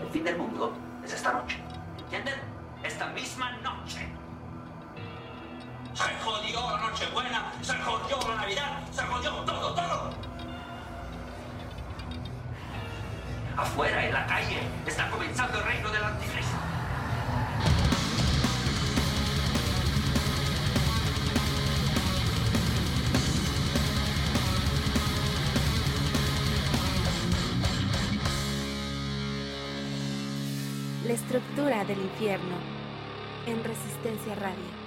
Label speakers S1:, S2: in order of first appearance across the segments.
S1: El fin del mundo es esta noche. ¿Entienden? Esta misma noche. Se jodió la Nochebuena, se jodió la Navidad, se jodió todo, todo. Afuera, en la calle, está comenzando el reino del anticristo.
S2: La estructura del infierno en Resistencia Radio.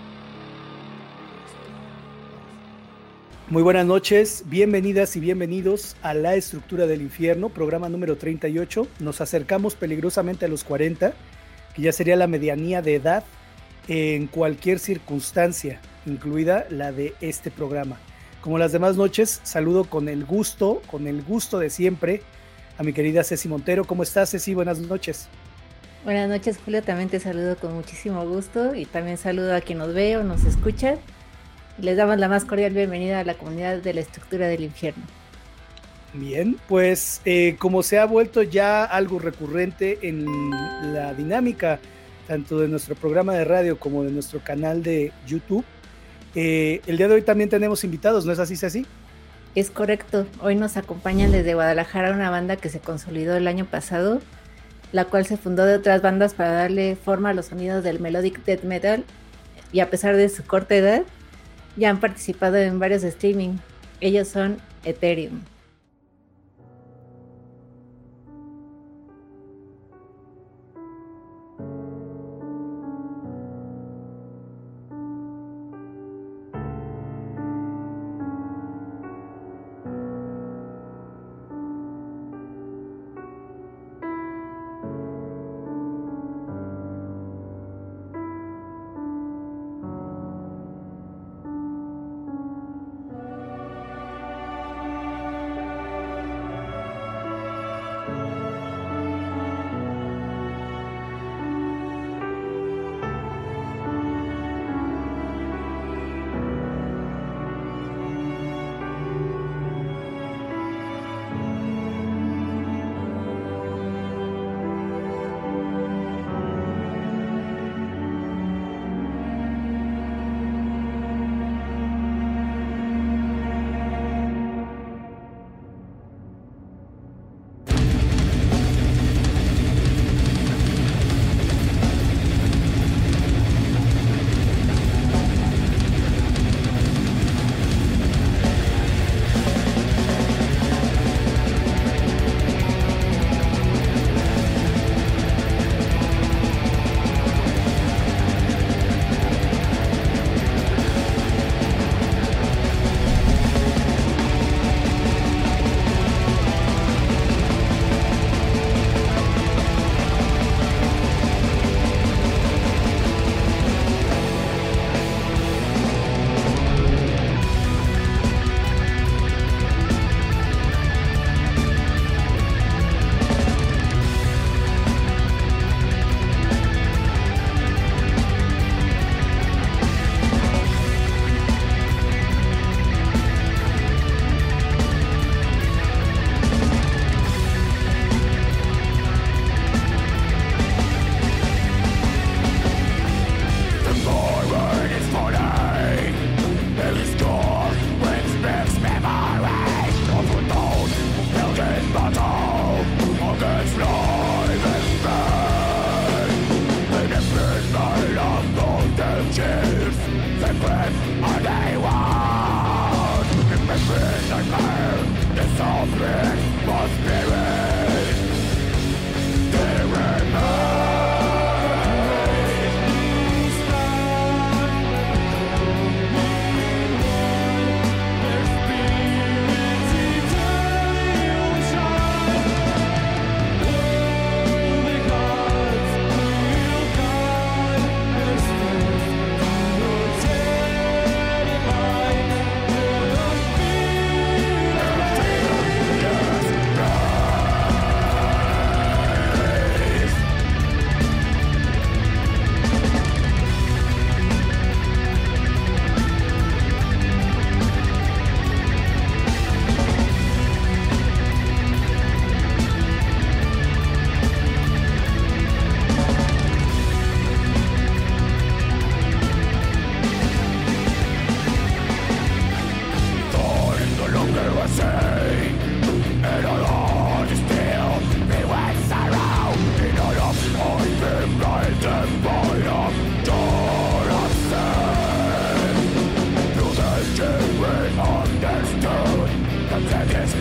S3: Muy buenas noches, bienvenidas y bienvenidos a La Estructura del Infierno, programa número 38. Nos acercamos peligrosamente a los 40, que ya sería la medianía de edad en cualquier circunstancia, incluida la de este programa. Como las demás noches, saludo con el gusto de siempre a mi querida Ceci Montero. ¿Cómo estás, Ceci? Buenas noches.
S4: Buenas noches, Julio, también te saludo con muchísimo gusto y también saludo a quien nos ve o nos escucha. Les damos la más cordial bienvenida a la comunidad de la estructura del infierno.
S3: Bien, pues como se ha vuelto ya algo recurrente en la dinámica tanto de nuestro programa de radio como de nuestro canal de YouTube, el día de hoy también tenemos invitados, ¿no es así, Ceci?
S4: Es correcto, hoy nos acompañan desde Guadalajara una banda que se consolidó el año pasado, la cual se fundó de otras bandas para darle forma a los sonidos del melodic death metal, y a pesar de su corta edad, ya han participado en varios streaming. Ellos son Ethereum.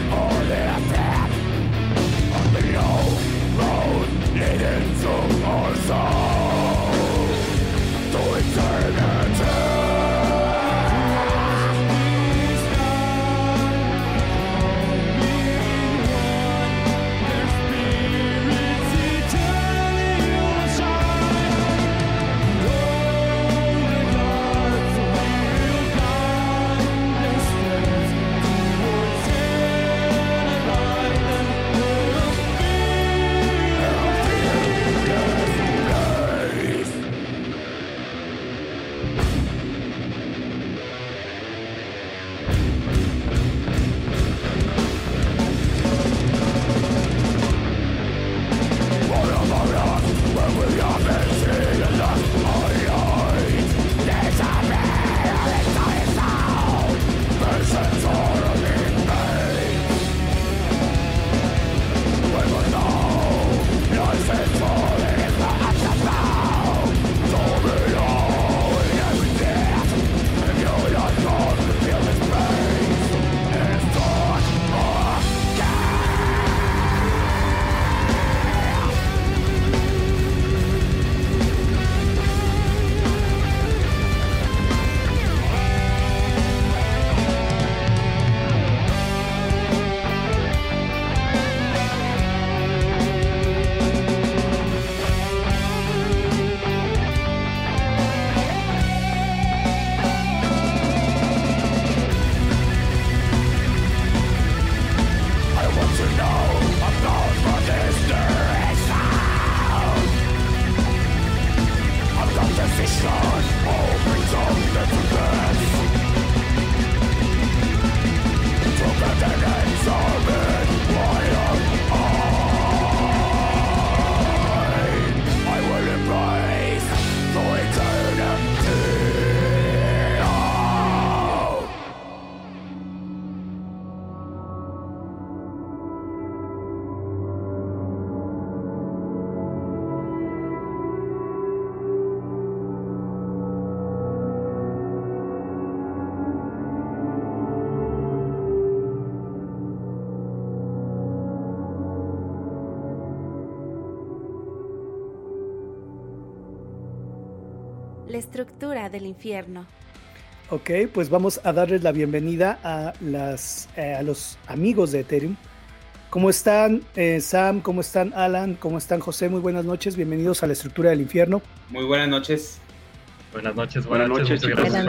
S2: La estructura del infierno.
S3: Ok, pues vamos a darles la bienvenida a los amigos de Ethereum. ¿Cómo están Sam? ¿Cómo están Alan? ¿Cómo están José? Muy buenas noches, bienvenidos a la estructura del infierno.
S5: Muy buenas noches.
S6: Buenas noches.
S4: Buenas noches.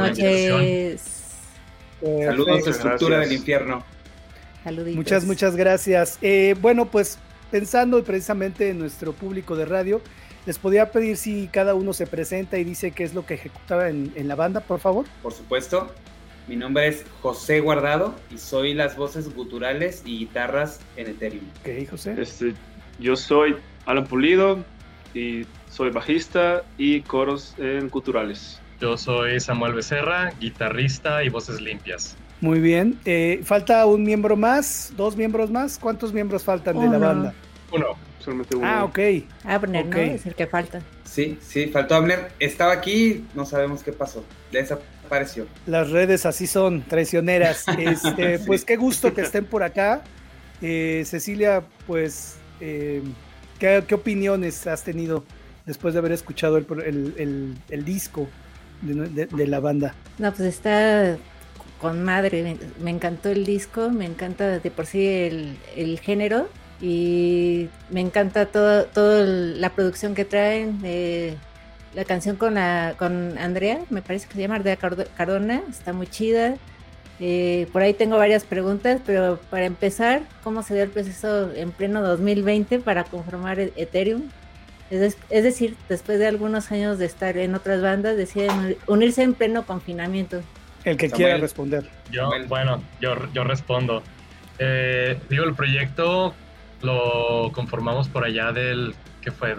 S5: Saludos a Estructura del Infierno.
S3: Saluditos. Muchas gracias. Bueno, pues pensando precisamente en nuestro público de radio, les podría pedir si cada uno se presenta y dice qué es lo que ejecutaba en la banda, por favor.
S5: Por supuesto. Mi nombre es José Guardado y soy las voces guturales y guitarras en Ethereum.
S3: Ok, José.
S7: Yo soy Alan Pulido y soy bajista y coros en guturales.
S6: Yo soy Samuel Becerra, guitarrista y voces limpias.
S3: Muy bien. ¿Falta un miembro más? ¿Dos miembros más? ¿Cuántos miembros faltan de la banda?
S6: Uno.
S7: Solamente uno.
S3: Ah, ok.
S4: Abner,
S3: okay.
S4: ¿no? Es el que falta.
S5: Sí, faltó Abner. Estaba aquí, no sabemos qué pasó. Desapareció.
S3: Las redes así son, traicioneras. Sí. Pues qué gusto que estén por acá. Cecilia, pues, ¿qué opiniones has tenido después de haber escuchado el disco de la banda?
S4: No, pues está con madre. Me encantó el disco, me encanta de por sí el género. Y me encanta todo la producción que traen, la canción con Andrea, me parece que se llama Andrea Cardona, está muy chida. Por ahí tengo varias preguntas, pero para empezar, ¿cómo se dio el proceso en pleno 2020 para conformar Ethereum? Es decir, después de algunos años de estar en otras bandas, deciden unirse en pleno confinamiento.
S3: El que quiera responder.
S6: Yo respondo. El proyecto lo conformamos por allá del, ¿qué fue?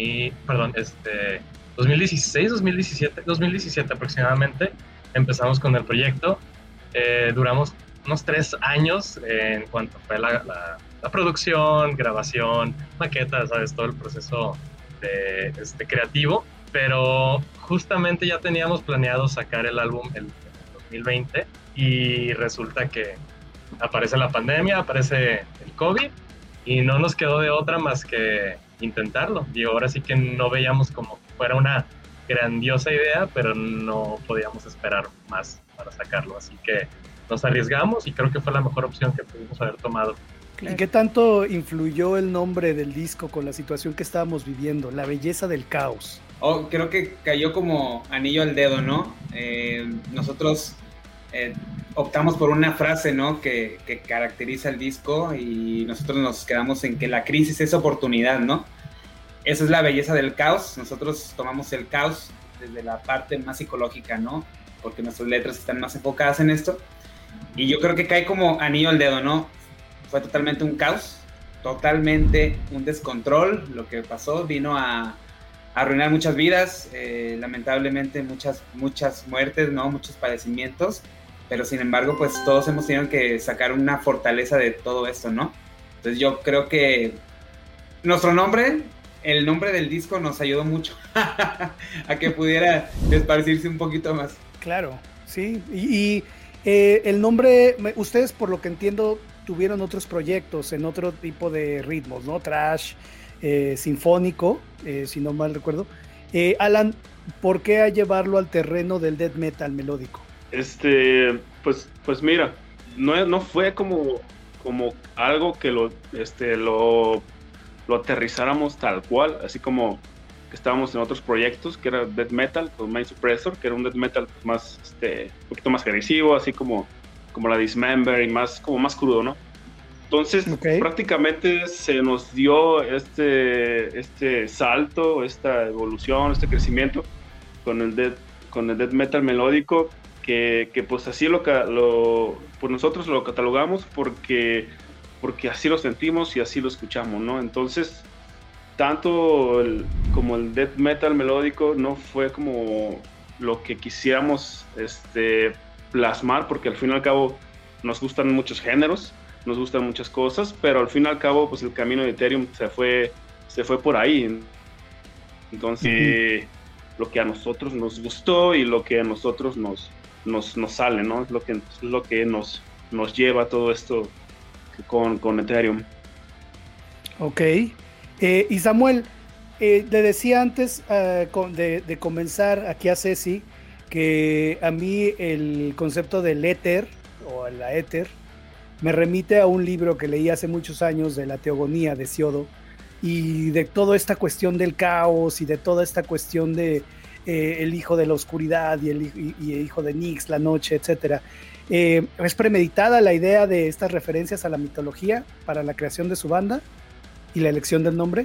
S6: 2016, 2017 aproximadamente. Empezamos con el proyecto. Duramos unos 3 años en cuanto fue la producción, grabación, maquetas, ¿sabes? Todo el proceso creativo. Pero justamente ya teníamos planeado sacar el álbum en 2020 y resulta que aparece la pandemia, aparece el COVID y no nos quedó de otra más que intentarlo. Y ahora sí que no veíamos como que fuera una grandiosa idea, pero no podíamos esperar más para sacarlo. Así que nos arriesgamos y creo que fue la mejor opción que pudimos haber tomado.
S3: ¿Y qué tanto influyó el nombre del disco con la situación que estábamos viviendo? La belleza del caos.
S5: Creo que cayó como anillo al dedo, ¿no? Nosotros optamos por una frase, ¿no? Que caracteriza el disco y nosotros nos quedamos en que la crisis es oportunidad, ¿no? Esa es la belleza del caos. Nosotros tomamos el caos desde la parte más psicológica, ¿no? Porque nuestras letras están más enfocadas en esto. Y yo creo que cae como anillo al dedo, ¿no? Fue totalmente un caos, totalmente un descontrol. Lo que pasó vino a arruinar muchas vidas, lamentablemente muchas muertes, ¿no? Muchos padecimientos, pero sin embargo, pues todos hemos tenido que sacar una fortaleza de todo esto, ¿no? Entonces yo creo que nuestro nombre, el nombre del disco nos ayudó mucho a que pudiera esparcirse un poquito más.
S3: Claro, sí, y el nombre, ustedes por lo que entiendo tuvieron otros proyectos en otro tipo de ritmos, ¿no? Thrash, sinfónico, si no mal recuerdo. Alan, ¿por qué llevarlo al terreno del death metal melódico?
S7: Pues mira, no fue como algo que lo aterrizáramos tal cual, así como que estábamos en otros proyectos, que era death metal con Mind Suppressor, que era un death metal más, un poquito más agresivo, así como la Dismember y más crudo, ¿no? Entonces, prácticamente se nos dio este salto, esta evolución, este crecimiento con el death metal melódico, que pues así pues nosotros lo catalogamos porque así lo sentimos y así lo escuchamos, ¿no? Entonces, tanto como el death metal melódico no fue como lo que quisiéramos plasmar, porque al fin y al cabo nos gustan muchos géneros, nos gustan muchas cosas, pero al fin y al cabo pues el camino de Ethereum se fue por ahí. Entonces lo que a nosotros nos gustó y lo que a nosotros nos sale, ¿no? Es lo que nos lleva todo esto con Ethereum.
S3: Ok. Y Samuel, le decía antes de comenzar aquí a Ceci que a mí el concepto del éter o la éter me remite a un libro que leí hace muchos años de la Teogonía de Siodo y de toda esta cuestión del caos y de toda esta cuestión de el hijo de la oscuridad y el hijo de Nyx, la noche, etc. ¿Es premeditada la idea de estas referencias a la mitología para la creación de su banda y la elección del nombre?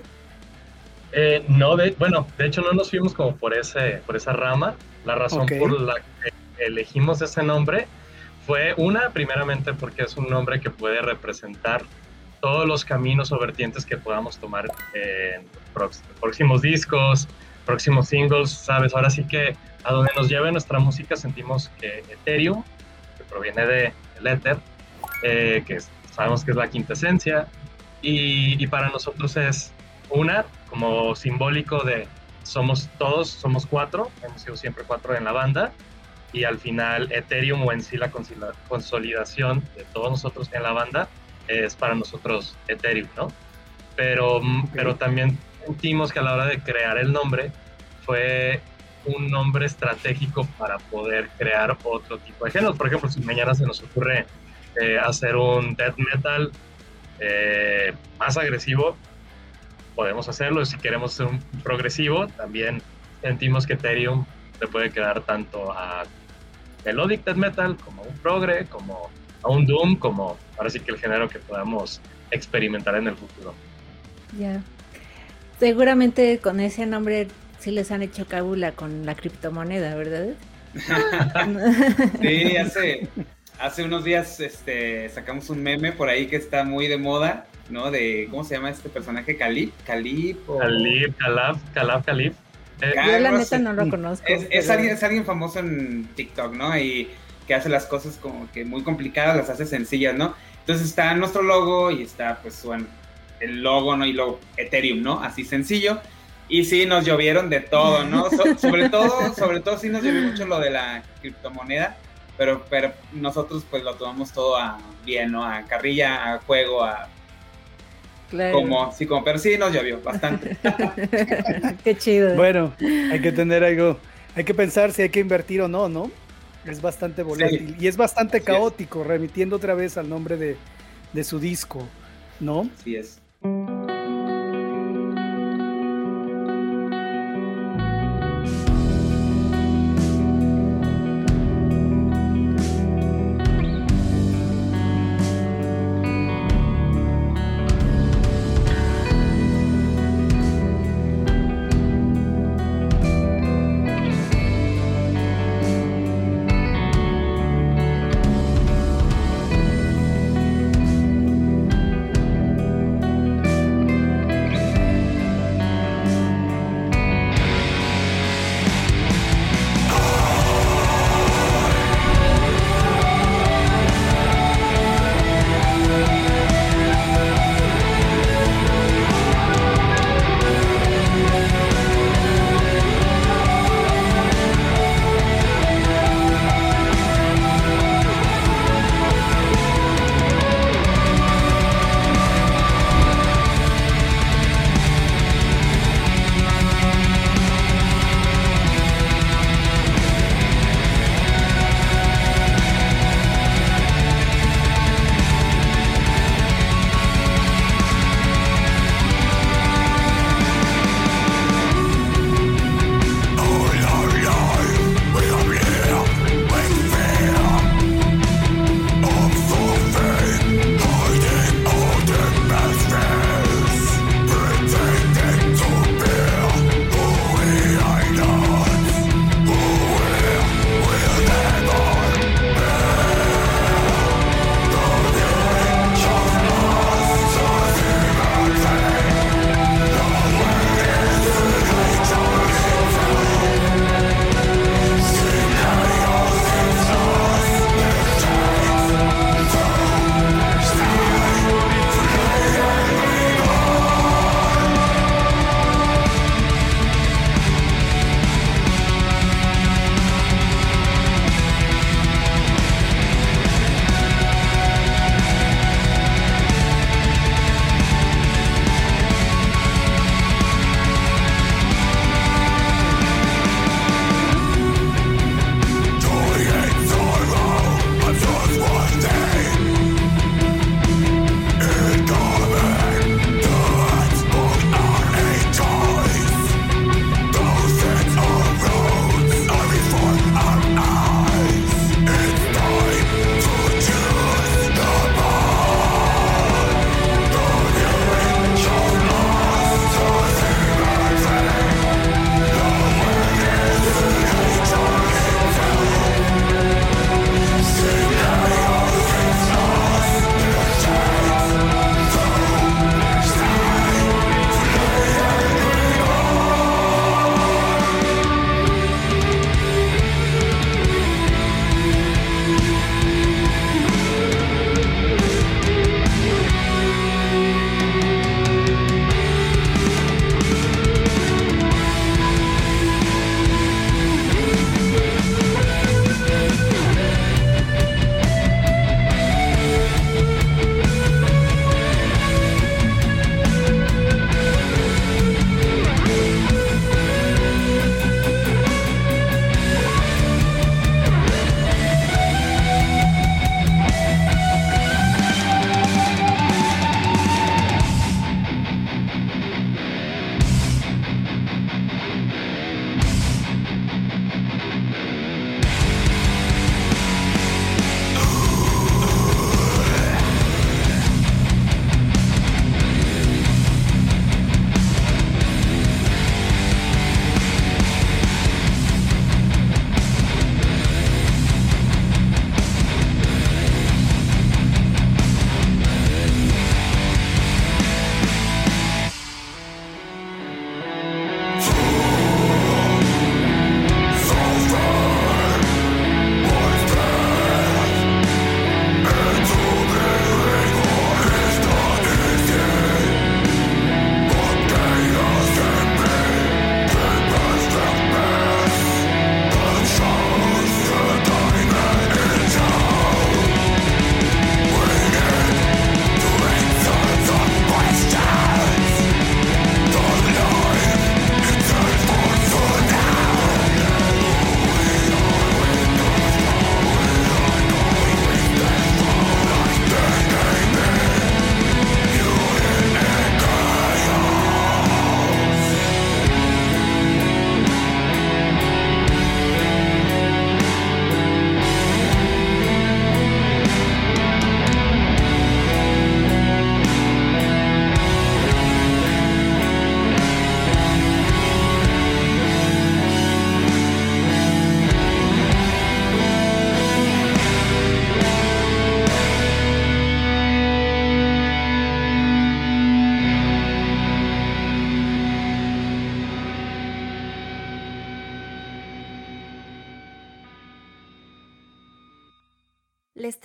S6: No, de hecho no nos fuimos como por esa rama. La razón por la que elegimos ese nombre fue primeramente porque es un nombre que puede representar todos los caminos o vertientes que podamos tomar en próximos discos, próximos singles, ¿sabes? Ahora sí que a donde nos lleve nuestra música sentimos que Ethereum, que proviene del éter, que sabemos que es la quinta esencia, y para nosotros es como simbólico de somos cuatro, hemos sido siempre cuatro en la banda, y al final Ethereum o en sí la consolidación de todos nosotros en la banda es para nosotros Ethereum, ¿no? Pero también sentimos que a la hora de crear el nombre fue un nombre estratégico para poder crear otro tipo de géneros. Por ejemplo, si mañana se nos ocurre hacer un death metal más agresivo, podemos hacerlo. Si queremos hacer un progresivo, también sentimos que Ethereum le puede quedar tanto a melodic death metal como a un progre, como a un doom, como ahora sí que el género que podamos experimentar en el futuro.
S4: Ya. Seguramente con ese nombre sí les han hecho cábula con la criptomoneda, ¿verdad?
S5: Sí, hace unos días sacamos un meme por ahí que está muy de moda, ¿no? De, ¿cómo se llama este personaje? Calif.
S4: Yo la neta no lo conozco.
S5: Es alguien famoso en TikTok, ¿no? Y que hace las cosas como que muy complicadas, las hace sencillas, ¿no? Entonces está nuestro logo y está pues el logo, ¿no? Y luego Ethereum, ¿no? Así sencillo. Y sí, nos llovieron de todo, ¿no? Sobre todo sí nos llovió mucho lo de la criptomoneda, pero nosotros pues lo tomamos todo bien, ¿no? A carrilla, a juego,
S4: claro.
S5: Pero sí nos llovió bastante.
S4: Qué chido.
S3: Bueno, hay que tener algo, hay que pensar si hay que invertir o no, ¿no? Es bastante volátil y es bastante caótico, remitiendo otra vez al nombre de su disco, ¿no?
S5: Así es.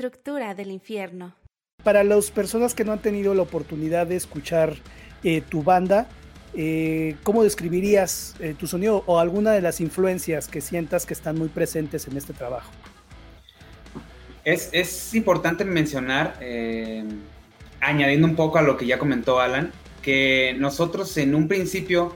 S2: estructura del infierno.
S3: Para las personas que no han tenido la oportunidad de escuchar tu banda, ¿cómo describirías tu sonido o alguna de las influencias que sientas que están muy presentes en este trabajo?
S5: Es importante mencionar, añadiendo un poco a lo que ya comentó Alan, que nosotros en un principio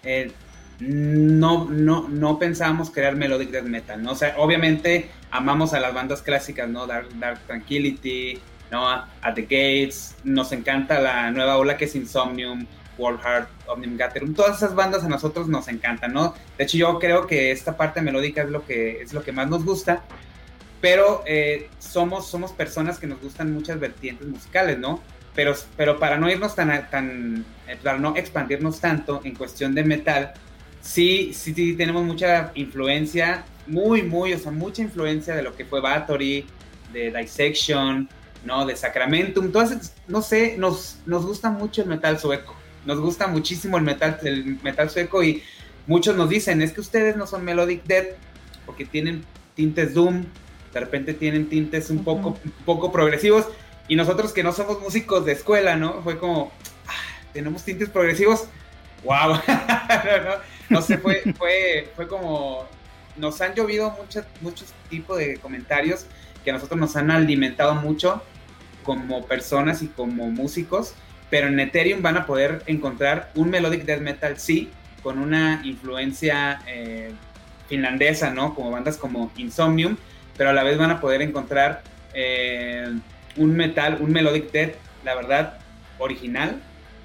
S5: no pensábamos crear melodic death metal, ¿no? O sea, obviamente amamos a las bandas clásicas, ¿no? Dark Tranquility, ¿no? At the Gates, nos encanta la nueva ola que es Insomnium, World Heart, Omnium Gatherum, todas esas bandas a nosotros nos encantan, ¿no? De hecho, yo creo que esta parte melódica es lo que más nos gusta, pero somos personas que nos gustan muchas vertientes musicales, ¿no? Pero para no irnos para no expandirnos tanto en cuestión de metal, sí tenemos mucha influencia, mucha influencia de lo que fue Bathory, de Dissection, ¿no? De Sacramentum, entonces, no sé, nos gusta mucho el metal sueco, nos gusta muchísimo el metal sueco, y muchos nos dicen, es que ustedes no son melodic death porque tienen tintes doom, de repente tienen tintes un poco progresivos, y nosotros que no somos músicos de escuela, ¿no? Fue como, tenemos tintes progresivos, wow. no sé, fue como, nos han llovido muchos tipos de comentarios que a nosotros nos han alimentado mucho como personas y como músicos, pero en Ethereum van a poder encontrar un melodic death metal, sí, con una influencia finlandesa, ¿no? Como bandas como Insomnium, pero a la vez van a poder encontrar un melodic death, la verdad, original,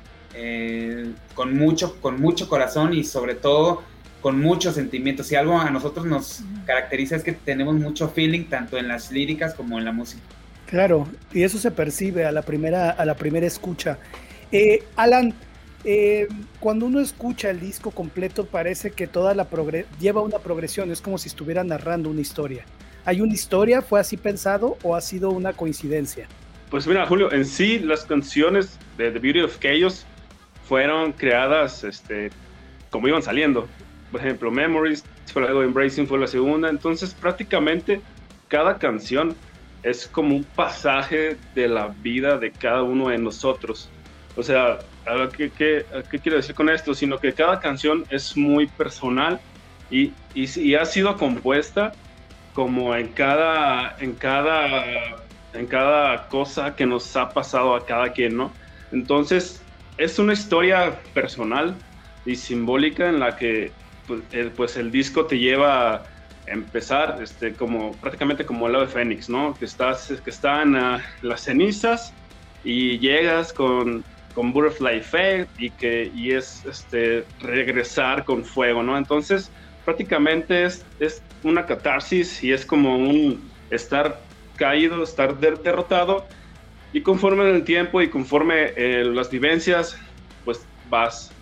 S5: con mucho corazón y sobre todo con muchos sentimientos. Si algo a nosotros nos caracteriza es que tenemos mucho feeling tanto en las líricas como en la música.
S3: Claro, y eso se percibe a la primera escucha. Alan, cuando uno escucha el disco completo parece que toda lleva una progresión, es como si estuviera narrando una historia. ¿Hay una historia? ¿Fue así pensado o ha sido una coincidencia?
S7: Pues mira, Julio, en sí las canciones de The Beauty of Chaos fueron creadas como iban saliendo. Por ejemplo, Memories fue luego, Embracing fue la segunda. Entonces prácticamente cada canción es como un pasaje de la vida de cada uno de nosotros. O sea, ¿qué quiero decir con esto? Sino que cada canción es muy personal y ha sido compuesta como en cada cosa que nos ha pasado a cada quien, ¿no? Entonces, es una historia personal y simbólica en la que pues el disco te lleva a empezar como prácticamente como el ave fénix, ¿no? Que está en las cenizas y llegas con Butterfly Effect y es regresar con fuego, ¿no? Entonces, prácticamente es una catarsis y es como un estar caído, estar derrotado, y conforme el tiempo y conforme las vivencias, pues vas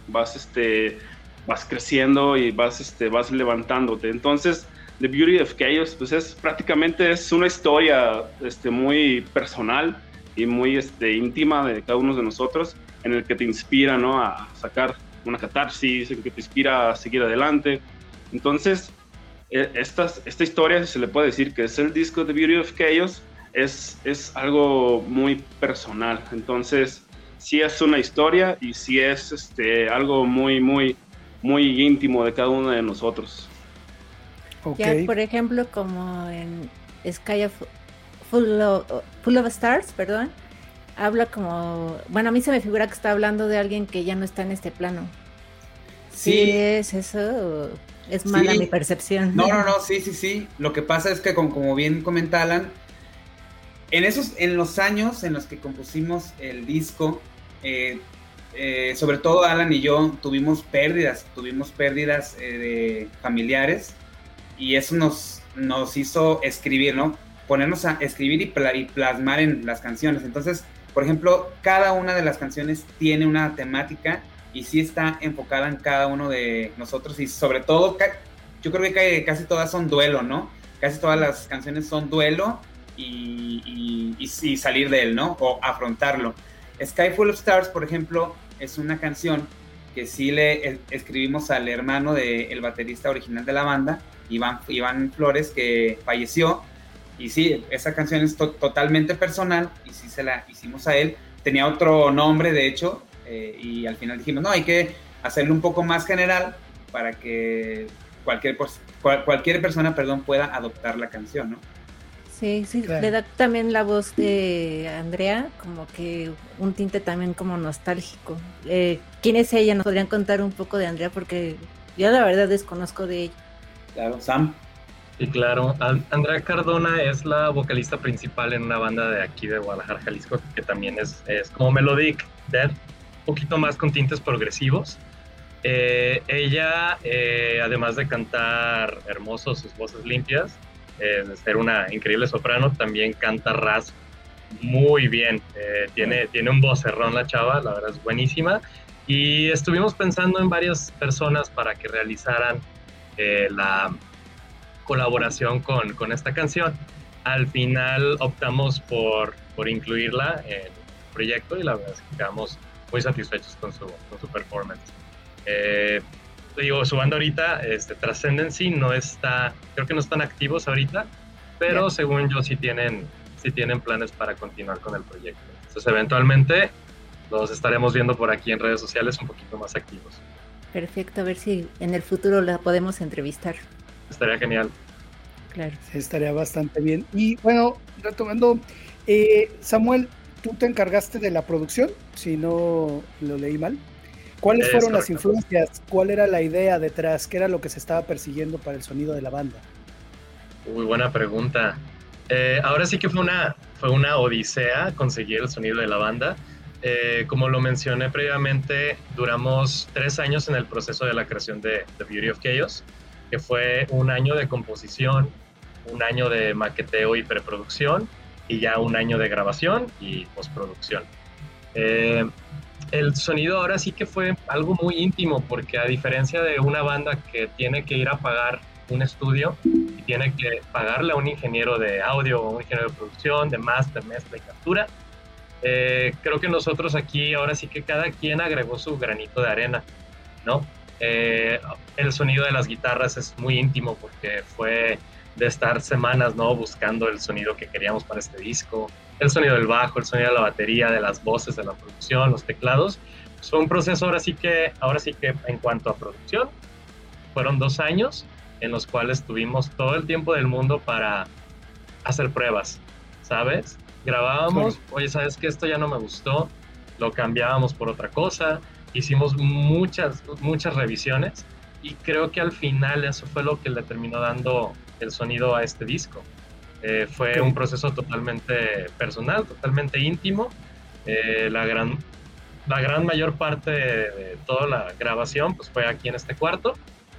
S7: creciendo y vas levantándote. Entonces, The Beauty of Chaos, pues prácticamente es una historia muy personal y muy íntima de cada uno de nosotros, en el que te inspira, ¿no? A sacar una catarsis, en el que te inspira a seguir adelante. Entonces, esta historia, si se le puede decir que es el disco The Beauty of Chaos, es algo muy personal. Entonces, sí es una historia y sí es algo muy, muy, muy íntimo de cada uno de nosotros.
S4: Okay. Ya, por ejemplo, como en Sky Full of Stars, perdón, habla como, bueno, a mí se me figura que está hablando de alguien que ya no está en este plano. ¿Sí es eso o es mala mi percepción?
S5: No, sí. Lo que pasa es que, como bien comenta Alan, en los años en los que compusimos el disco, sobre todo Alan y yo tuvimos pérdidas de familiares, y eso nos hizo escribir, ¿no? Ponernos a escribir y plasmar en las canciones. Entonces, por ejemplo, cada una de las canciones tiene una temática y sí está enfocada en cada uno de nosotros, y sobre todo, yo creo que casi todas son duelo, ¿no? Casi todas las canciones son duelo y salir de él, ¿no? O afrontarlo. Sky Full of Stars, por ejemplo, es una canción que sí le escribimos al hermano del baterista original de la banda, Iván Flores, que falleció, Y sí, esa canción es totalmente personal y sí se la hicimos a él. Tenía otro nombre, de hecho, y al final dijimos, no, hay que hacerlo un poco más general para que cualquier persona, pueda adoptar la canción, ¿no?
S4: Sí,
S3: Claro.
S4: le da también la voz de Andrea, como que un tinte también como nostálgico. ¿Quién es ella? ¿Nos podrían contar un poco de Andrea? Porque yo la verdad desconozco de ella.
S5: Claro, Sam.
S6: Y claro, Andrea Cardona es la vocalista principal en una banda de aquí de Guadalajara, Jalisco, que también es como melodic death, un poquito más con tintes progresivos. Ella, además de cantar hermoso, sus voces limpias, de ser una increíble soprano, también canta rasp muy bien. Tiene un vocerrón la chava, la verdad es buenísima. Y estuvimos pensando en varias personas para que realizaran la colaboración con esta canción. Al final optamos por incluirla en el proyecto y la verdad es que quedamos muy satisfechos con su performance. Digo, su banda ahorita, Transcendency, creo que no están activos ahorita, pero según yo sí tienen planes para continuar con el proyecto. Entonces eventualmente los estaremos viendo por aquí en redes sociales un poquito más activos.
S4: Perfecto, a ver si en el futuro la podemos entrevistar.
S6: Estaría genial.
S4: Claro.
S3: Sí, estaría bastante bien. Y bueno, retomando, Samuel, tú te encargaste de la producción, si no lo leí mal. ¿Cuáles fueron las influencias? ¿Cuál era la idea detrás? ¿Qué era lo que se estaba persiguiendo para el sonido de la banda?
S6: Muy buena pregunta. Ahora sí que fue una odisea conseguir el sonido de la banda. Como lo mencioné previamente, duramos 3 años en el proceso de la creación de The Beauty of Chaos, que fue un año de composición, un año de maqueteo y preproducción, y ya un año de grabación y postproducción. El sonido ahora sí que fue algo muy íntimo, porque a diferencia de una banda que tiene que ir a pagar un estudio y tiene que pagarle a un ingeniero de audio o un ingeniero de producción, de máster, mezcla y captura, creo que nosotros aquí ahora sí que cada quien agregó su granito de arena, ¿no? El sonido de las guitarras es muy íntimo porque fue de estar semanas, ¿no?, buscando el sonido que queríamos para este disco. El sonido del bajo, el sonido de la batería, de las voces, de la producción, los teclados. Pues fue un proceso ahora sí que en cuanto a producción, fueron 2 años en los cuales tuvimos todo el tiempo del mundo para hacer pruebas, ¿sabes? Grabábamos, sí. Oye, ¿sabes qué? Esto ya no me gustó, lo cambiábamos por otra cosa, hicimos muchas revisiones y creo que al final eso fue lo que le terminó dando el sonido a este disco. Fue un proceso totalmente personal, totalmente íntimo. La gran mayor parte de toda la grabación pues fue aquí en este cuarto.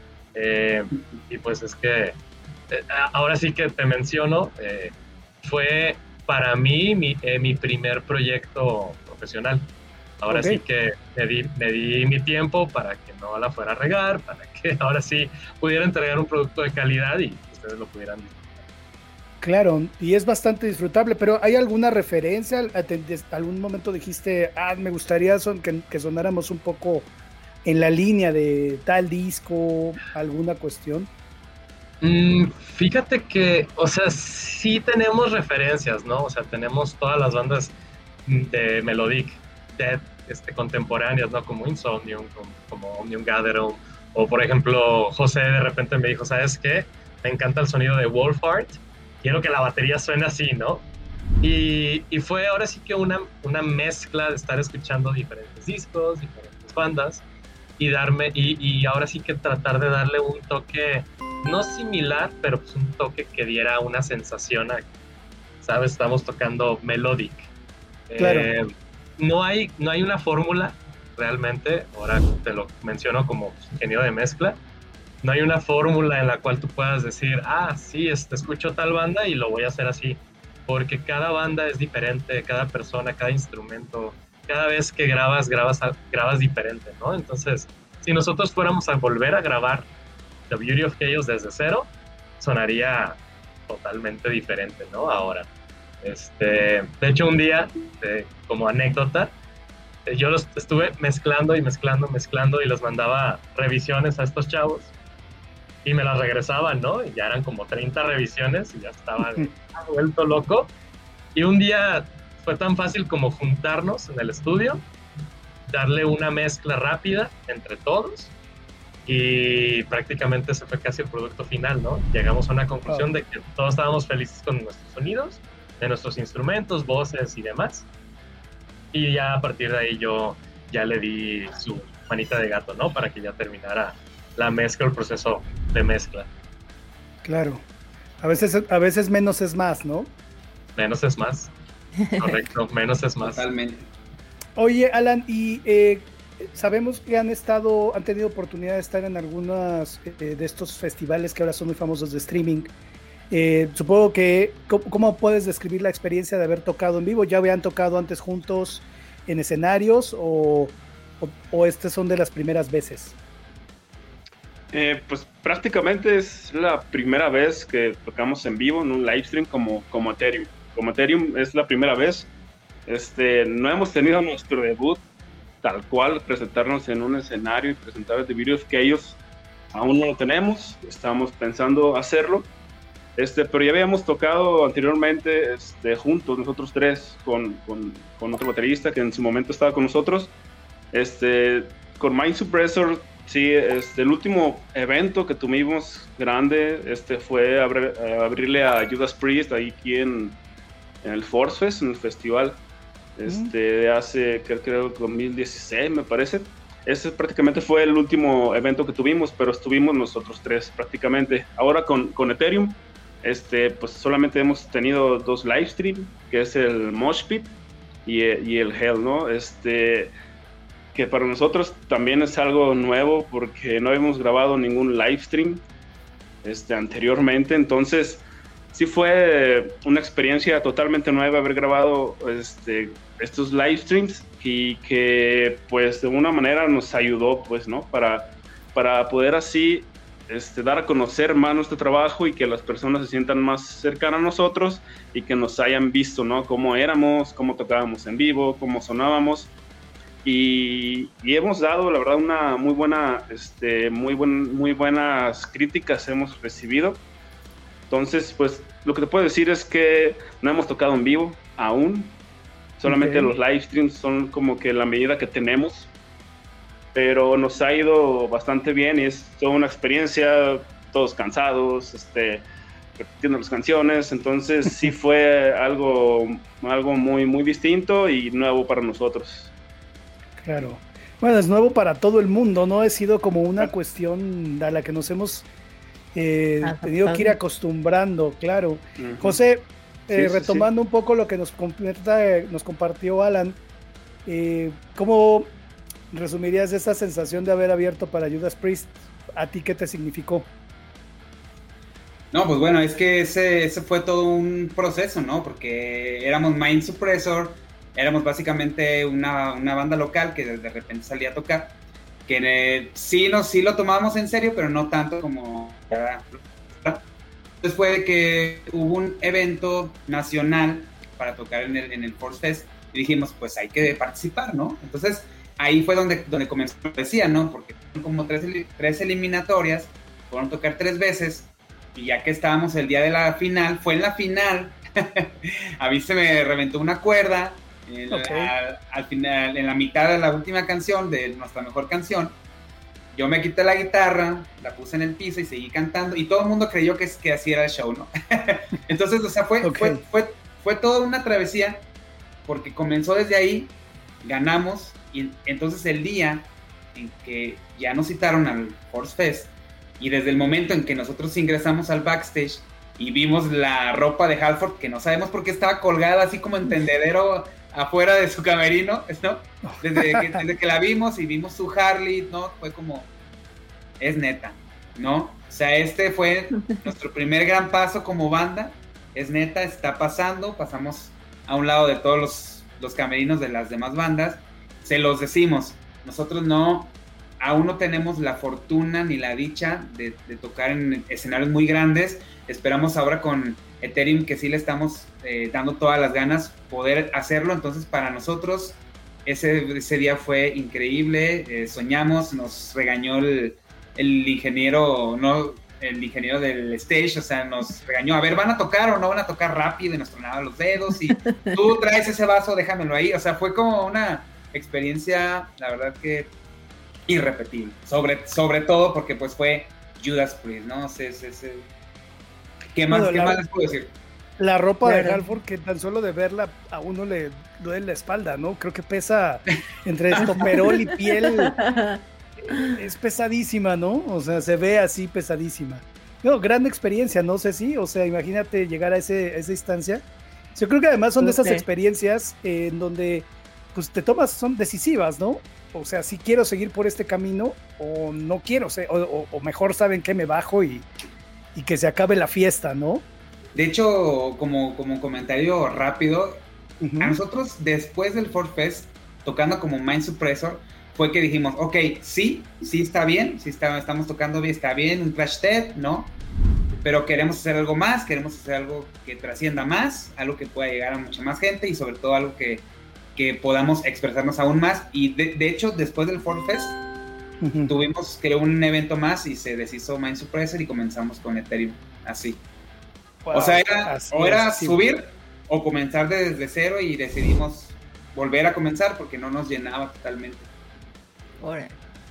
S6: Y pues es que ahora sí que te menciono, fue para mí mi primer proyecto profesional. Ahora sí que me di mi tiempo para que no la fuera a regar, para que ahora sí pudiera entregar un producto de calidad y ustedes lo pudieran disfrutar.
S3: Claro, y es bastante disfrutable, pero ¿hay alguna referencia? ¿Algún momento dijiste, me gustaría que sonáramos un poco en la línea de tal disco, alguna cuestión?
S6: Fíjate que, o sea, sí tenemos referencias, ¿no? O sea, tenemos todas las bandas de melodic death contemporáneas, ¿no? Como Insomnium, como Omnium Gatherum, o por ejemplo, José de repente me dijo, ¿sabes qué? Me encanta el sonido de Wolfheart, quiero que la batería suene así, ¿no? Y fue ahora sí que una mezcla de estar escuchando diferentes discos, diferentes bandas, y ahora sí que tratar de darle un toque, no similar, pero pues un toque que diera una sensación, ¿sabes? Estamos tocando melodic.
S3: Claro.
S6: No hay una fórmula realmente, ahora te lo menciono como ingeniero de mezcla, no hay una fórmula en la cual tú puedas decir, sí, escucho tal banda y lo voy a hacer así, porque cada banda es diferente, cada persona, cada instrumento, cada vez que grabas diferente, ¿no? Entonces, si nosotros fuéramos a volver a grabar The Beauty of Chaos desde cero, sonaría totalmente diferente, ¿no? Ahora. De hecho, un día, como anécdota, yo los estuve mezclando y les mandaba revisiones a estos chavos. y me las regresaban, ¿no? Y ya eran como 30 revisiones y ya estaba vuelto loco. Y un día fue tan fácil como juntarnos en el estudio, darle una mezcla rápida entre todos y prácticamente ese fue casi el producto final, ¿no? Llegamos a una conclusión de que todos estábamos felices con nuestros sonidos, de nuestros instrumentos, voces y demás. Y ya a partir de ahí yo ya le di su manita de gato, ¿no? Para que ya terminara la mezcla, el proceso de mezcla.
S3: Claro. A veces menos es más, ¿no?
S6: Menos es más. Correcto, menos es más.
S5: Totalmente.
S3: Oye, Alan, y sabemos que han tenido oportunidad de estar en algunos de estos festivales que ahora son muy famosos de streaming. Supongo que, ¿cómo puedes describir la experiencia de haber tocado en vivo? ¿Ya habían tocado antes juntos en escenarios o estas son de las primeras veces?
S7: Pues prácticamente es la primera vez que tocamos en vivo en un live stream como Ethereum. Como Ethereum es la primera vez. No hemos tenido nuestro debut tal cual, presentarnos en un escenario y presentar The Videos, que ellos aún no lo tenemos. Estamos pensando hacerlo. Pero ya habíamos tocado anteriormente juntos, nosotros tres, con otro baterista que en su momento estaba con nosotros. Con Mind Suppressor, sí, el último evento que tuvimos grande fue abrirle a Judas Priest ahí aquí en el Force Fest, en el festival de hace, creo, 2016, me parece. Ese prácticamente fue el último evento que tuvimos, pero estuvimos nosotros tres prácticamente. Ahora con Ethereum, pues solamente hemos tenido 2 live stream, que es el Mosh Pit y el Hell, ¿no? Que para nosotros también es algo nuevo porque no habíamos grabado ningún live stream anteriormente, entonces sí fue una experiencia totalmente nueva haber grabado estos live streams y que pues de una manera nos ayudó, pues, ¿no? Para poder así dar a conocer más nuestro trabajo y que las personas se sientan más cercanas a nosotros y que nos hayan visto, ¿no? Cómo éramos, cómo tocábamos en vivo, cómo sonábamos. Y hemos dado, la verdad, una muy buena, muy buenas críticas hemos recibido. Entonces, pues, lo que te puedo decir es que no hemos tocado en vivo aún. Solamente los live streams son como que la medida que tenemos. Pero nos ha ido bastante bien y es toda una experiencia, todos cansados, repitiendo las canciones. Entonces, sí fue algo muy, muy distinto y nuevo para nosotros.
S3: Claro. Bueno, es nuevo para todo el mundo, ¿no? Ha sido como una cuestión a la que nos hemos tenido que ir acostumbrando, claro. Uh-huh. José, retomando un poco lo que nos compartió Alan, ¿cómo resumirías esa sensación de haber abierto para Judas Priest? ¿A ti qué te significó?
S5: No, pues bueno, es que ese fue todo un proceso, ¿no? Porque éramos Mind Suppressor, éramos básicamente una banda local que de repente salía a tocar, que sí lo tomábamos en serio, pero no tanto como... Después de que hubo un evento nacional para tocar en el Force Fest, y dijimos, pues hay que participar, ¿no? Entonces, ahí fue donde comenzó la poesía, ¿no? Porque fueron como tres eliminatorias, fueron a tocar 3 veces, y ya que estábamos el día de la final, fue en la final, a mí se me reventó una cuerda, al final, en la mitad de la última canción, de nuestra mejor canción, yo me quité la guitarra, la puse en el piso y seguí cantando, y todo el mundo creyó que así era el show, ¿no? Entonces, o sea, fue toda una travesía, porque comenzó desde ahí, ganamos, y entonces el día en que ya nos citaron al Force Fest, y desde el momento en que nosotros ingresamos al backstage y vimos la ropa de Halford, que no sabemos por qué estaba colgada así como en tendedero afuera de su camerino, ¿no? Desde que la vimos y vimos su Harley, ¿no? Fue como, es neta, ¿no? O sea, fue nuestro primer gran paso como banda, es neta, está pasamos a un lado de todos los camerinos de las demás bandas, se los decimos, nosotros aún no tenemos la fortuna ni la dicha de tocar en escenarios muy grandes. Esperamos ahora con Ethereum, que sí le estamos dando todas las ganas, poder hacerlo. Entonces, para nosotros, ese día fue increíble. Soñamos, nos regañó el ingeniero, no el ingeniero del stage, o sea, nos regañó, a ver, ¿van a tocar o no van a tocar rápido? Y nos tronaban los dedos, y tú traes ese vaso, déjamelo ahí. O sea, fue como una experiencia, la verdad que irrepetible. Sobre todo porque pues fue Judas Priest, ¿no? ¿Qué más les puedo decir?
S3: La ropa de Halford, que tan solo de verla a uno le duele la espalda, ¿no? Creo que pesa entre estoperol y piel. Es pesadísima, ¿no? O sea, se ve así pesadísima. No, gran experiencia, no sé si, o sea, imagínate llegar a esa instancia. Yo creo que además son de esas experiencias en donde pues te tomas, son decisivas, ¿no? O sea, si quiero seguir por este camino o no quiero, o mejor saben que me bajo y que se acabe la fiesta, ¿no?
S5: De hecho, como comentario rápido, a nosotros después del Ford Fest, tocando como Mind Suppressor, fue que dijimos, ok, sí está bien, estamos tocando bien, está bien, un Crash Test, ¿no? Pero queremos hacer algo más, queremos hacer algo que trascienda más, algo que pueda llegar a mucha más gente y sobre todo algo que podamos expresarnos aún más. Y de hecho, después del Ford Fest, tuvimos un evento más y se deshizo Mind Suppressor y comenzamos con Ethereum, así. Wow, o sea, era subir o comenzar desde cero y decidimos volver a comenzar porque no nos llenaba totalmente.
S4: Ahora.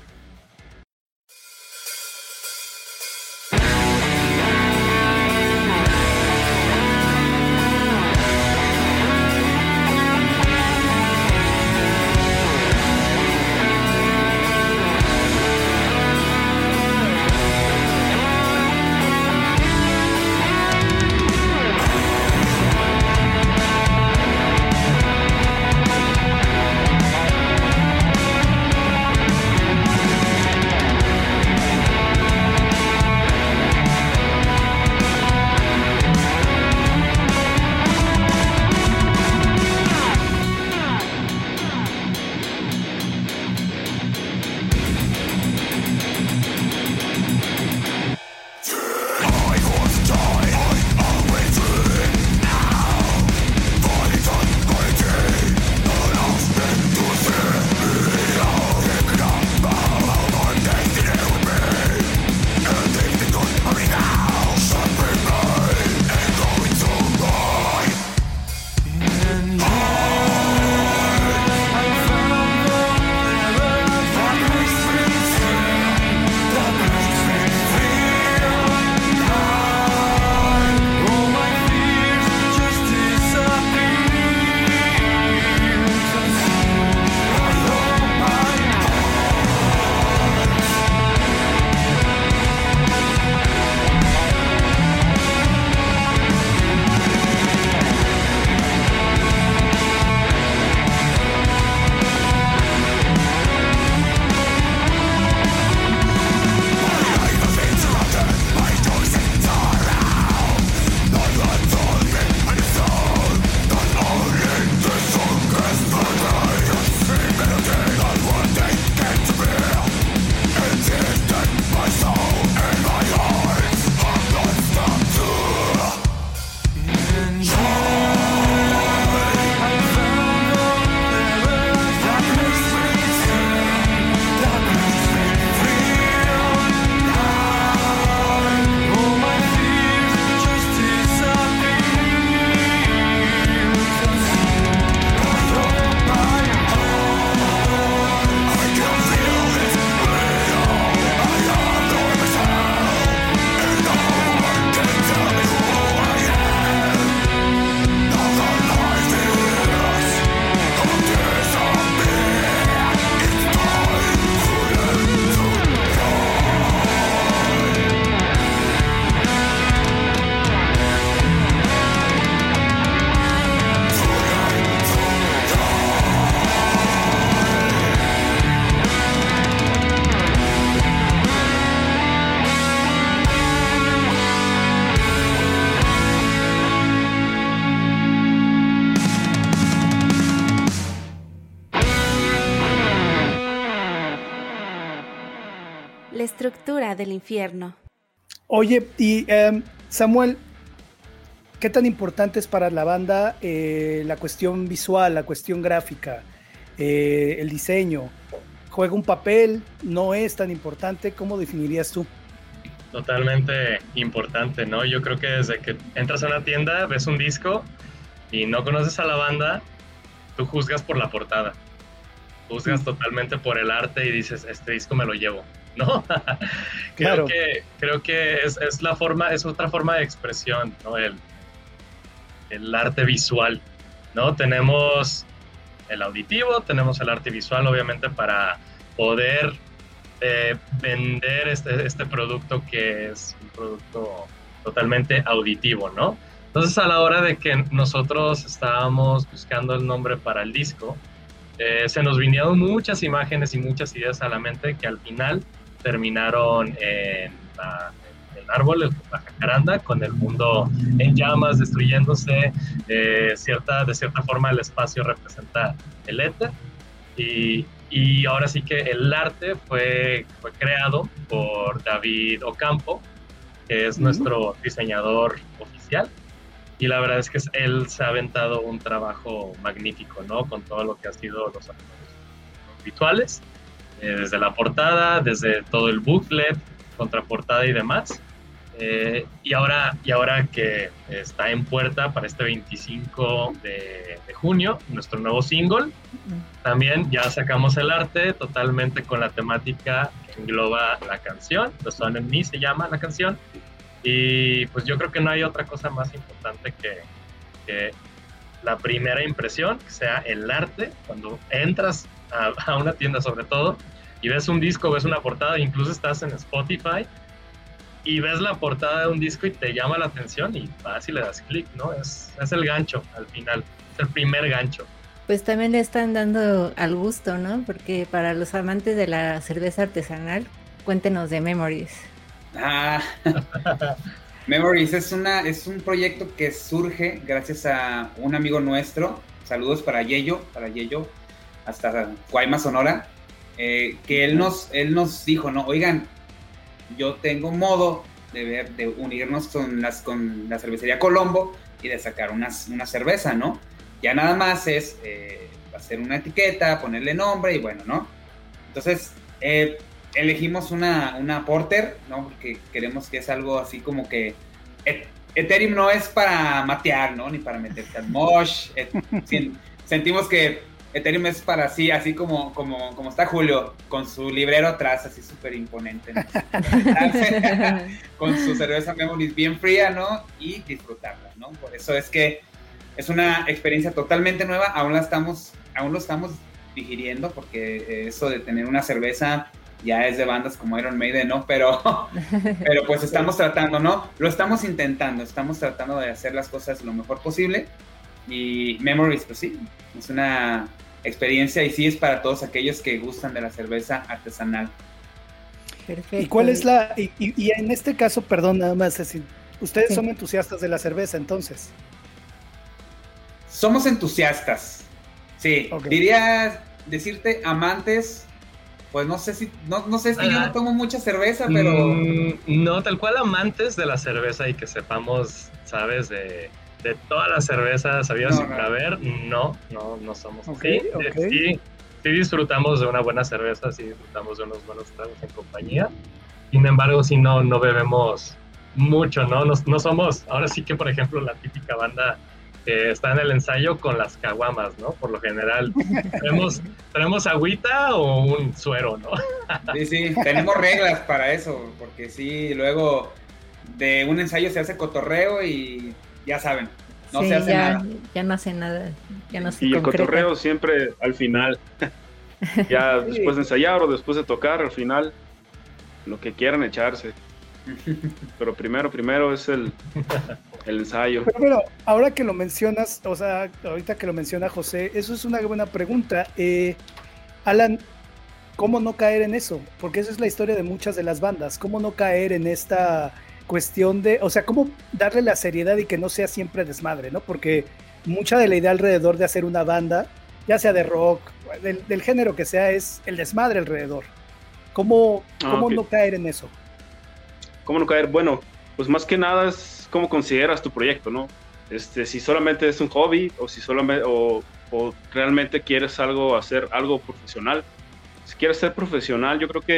S2: La estructura del infierno.
S3: Oye, y Samuel, ¿qué tan importante es para la banda la cuestión visual, la cuestión gráfica, el diseño? ¿Juega un papel? ¿No es tan importante? ¿Cómo definirías tú?
S6: totalmente importante, ¿no? Yo creo que desde que entras a una tienda, ves un disco y no conoces a la banda, tú juzgas por la portada. Juzgas totalmente por el arte y dices, este disco me lo llevo, ¿no?
S3: Claro.
S6: Creo que es otra forma de expresión, ¿no? El arte visual, ¿no? Tenemos el auditivo, tenemos el arte visual, obviamente, para poder vender este producto que es un producto totalmente auditivo, ¿no? Entonces, a la hora de que nosotros estábamos buscando el nombre para el disco, se nos vinieron muchas imágenes y muchas ideas a la mente que al final terminaron en el árbol, la jacaranda, con el mundo en llamas, destruyéndose. De cierta forma el espacio representa el éter, y ahora sí que el arte fue creado por David Ocampo, que es nuestro diseñador oficial. Y la verdad es que él se ha aventado un trabajo magnífico, ¿no? Con todo lo que ha sido los visuales, desde la portada, desde todo el booklet, contraportada y demás. Y ahora que está en puerta para este 25 de junio, nuestro nuevo single, también ya sacamos el arte totalmente con la temática que engloba la canción. The Sun and Me se llama la canción. Y pues yo creo que no hay otra cosa más importante que la primera impresión, que sea el arte. Cuando entras a una tienda, sobre todo, y ves un disco, ves una portada, incluso estás en Spotify y ves la portada de un disco y te llama la atención y vas y le das clic, ¿no? Es el gancho al final, es el primer gancho.
S4: Pues también le están dando al gusto, ¿no? Porque para los amantes de la cerveza artesanal, cuéntenos de Memories.
S5: Memories es un proyecto que surge gracias a un amigo nuestro. Saludos para Yeyo, hasta Guaymas, Sonora, que él nos dijo, no, oigan, yo tengo modo de unirnos con la cervecería Colombo y de sacar una cerveza, ¿no? Ya nada más es hacer una etiqueta, ponerle nombre y bueno, ¿no? Entonces, elegimos una porter, ¿no? Porque queremos que es algo así como que Ethereum no es para matear, ¿no? Ni para meterte al mosh. Sentimos que Ethereum es para así como está Julio, con su librero atrás, así súper imponente, ¿no? Con su cerveza Memories bien fría, ¿no? Y disfrutarla, ¿no? Por eso es que es una experiencia totalmente nueva, aún lo estamos digiriendo, porque eso de tener una cerveza ya es de bandas como Iron Maiden, ¿no? Pero pues estamos tratando, ¿no? Lo estamos intentando, estamos tratando de hacer las cosas lo mejor posible. Y Memories, pues sí, es una experiencia y sí es para todos aquellos que gustan de la cerveza artesanal.
S4: Perfecto.
S3: ¿Y cuál es y en este caso, perdón, nada más, así, ustedes son entusiastas de la cerveza, entonces?
S5: Somos entusiastas, sí. Okay. Diría decirte amantes. Pues no sé si yo no tomo mucha cerveza, pero...
S6: No, tal cual amantes de la cerveza y que sepamos, ¿sabes? De todas las cervezas sabidas sin haber, no somos así. Sí disfrutamos de una buena cerveza, sí disfrutamos de unos buenos tragos en compañía. Sin embargo, si no bebemos mucho, ¿no? No somos, ahora sí que, por ejemplo, la típica banda que está en el ensayo con las caguamas, ¿no? Por lo general, ¿tenemos agüita o un suero, no?
S5: Sí, tenemos reglas para eso, porque sí, luego de un ensayo se hace cotorreo y ya saben, no se hace nada.
S4: Ya no hace nada, ya no se
S7: Y
S4: concreta.
S7: El cotorreo siempre al final, ya después de ensayar o después de tocar, al final, lo que quieran echarse. Pero primero es el ensayo.
S3: Pero ahora que lo mencionas, o sea, ahorita que lo menciona José, eso es una buena pregunta. Alan, ¿cómo no caer en eso? Porque esa es la historia de muchas de las bandas. ¿Cómo no caer en esta cuestión de, o sea, cómo darle la seriedad y que no sea siempre desmadre, ¿no? Porque mucha de la idea alrededor de hacer una banda, ya sea de rock, del género que sea, es el desmadre alrededor. ¿Cómo no caer en eso?
S7: ¿Cómo no caer? Bueno, pues más que nada es cómo consideras tu proyecto, ¿no? Si solamente es un hobby o si solamente o realmente quieres hacer algo profesional. Si quieres ser profesional, yo creo que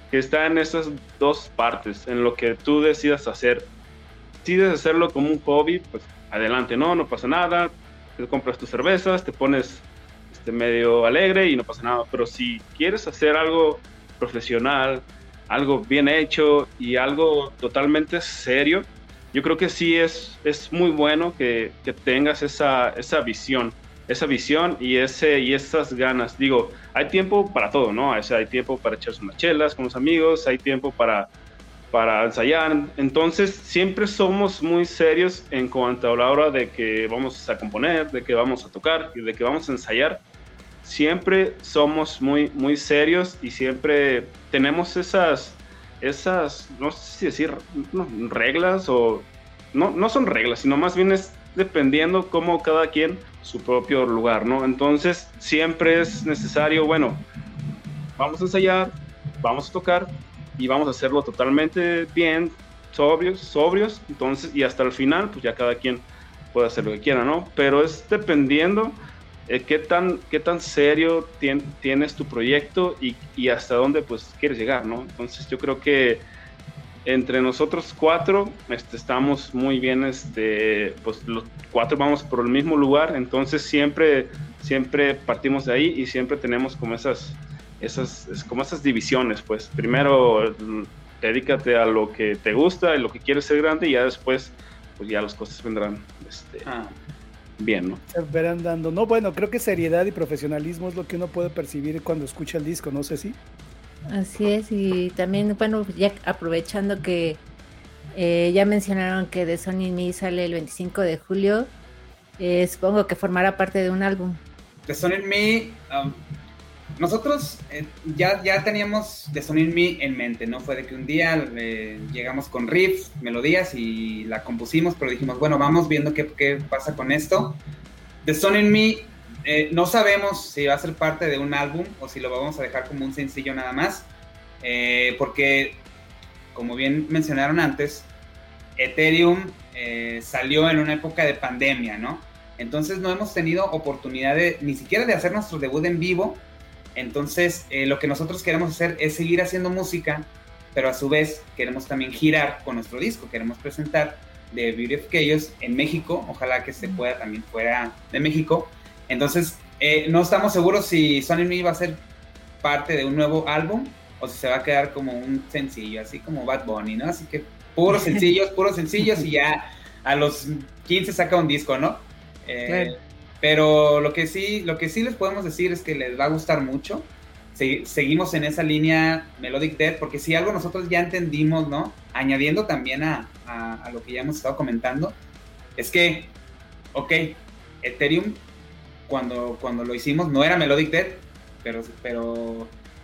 S7: que está en esas dos partes, en lo que tú decidas hacer. Si decides hacerlo como un hobby, pues adelante, no pasa nada, te compras tus cervezas, te pones medio alegre y no pasa nada. Pero si quieres hacer algo profesional, algo bien hecho y algo totalmente serio, yo creo que sí es muy bueno que tengas esa visión y esas ganas. Digo, hay tiempo para todo, ¿no? O sea, hay tiempo para echarse unas chelas con los amigos, hay tiempo para ensayar. Entonces siempre somos muy serios en cuanto a la hora de que vamos a componer, de que vamos a tocar y de que vamos a ensayar. Siempre somos muy, muy serios y siempre tenemos esas no sé si decir reglas o no son reglas, sino más bien es dependiendo cómo cada quien su propio lugar, ¿no? Entonces siempre es necesario, bueno, vamos a ensayar, vamos a tocar y vamos a hacerlo totalmente bien, sobrios, entonces, y hasta el final, pues ya cada quien puede hacer lo que quiera, ¿no? Pero es dependiendo qué tan serio tienes tu proyecto y hasta dónde pues quieres llegar, ¿no? Entonces yo creo que entre nosotros cuatro estamos muy bien, pues los cuatro vamos por el mismo lugar, entonces siempre partimos de ahí y siempre tenemos como esas divisiones, pues primero dedícate a lo que te gusta y lo que quieres ser grande y ya después pues ya las cosas vendrán bien, ¿no?
S3: Se verán dando. No, bueno, creo que seriedad y profesionalismo es lo que uno puede percibir cuando escucha el disco, ¿no sé si?
S4: Así es, y también, bueno, ya aprovechando que ya mencionaron que The Sun in Me sale el 25 de julio, supongo que formará parte de un álbum.
S5: The Sun in Me, nosotros ya teníamos The Sun in Me en mente, ¿no? Fue de que un día llegamos con riffs, melodías y la compusimos, pero dijimos, bueno, vamos viendo qué pasa con esto. The Sun in Me, no sabemos si va a ser parte de un álbum o si lo vamos a dejar como un sencillo nada más, porque, como bien mencionaron antes, Ethereum salió en una época de pandemia, ¿no? Entonces no hemos tenido oportunidad ni siquiera de hacer nuestro debut en vivo. Entonces, lo que nosotros queremos hacer es seguir haciendo música, pero a su vez queremos también girar con nuestro disco. Queremos presentar The Beauty of Chaos en México, ojalá que se pueda también fuera de México. Entonces, no estamos seguros si Sun in Me va a ser parte de un nuevo álbum o si se va a quedar como un sencillo, así como Bad Bunny, ¿no? Así que puros sencillos y ya a los 15 saca un disco, ¿no? Claro. Pero lo que sí les podemos decir es que les va a gustar mucho. Seguimos en esa línea Melodic Death, porque si algo nosotros ya entendimos, ¿no? Añadiendo también a lo que ya hemos estado comentando, es que, ok, Ethereum, cuando lo hicimos, no era Melodic Death, pero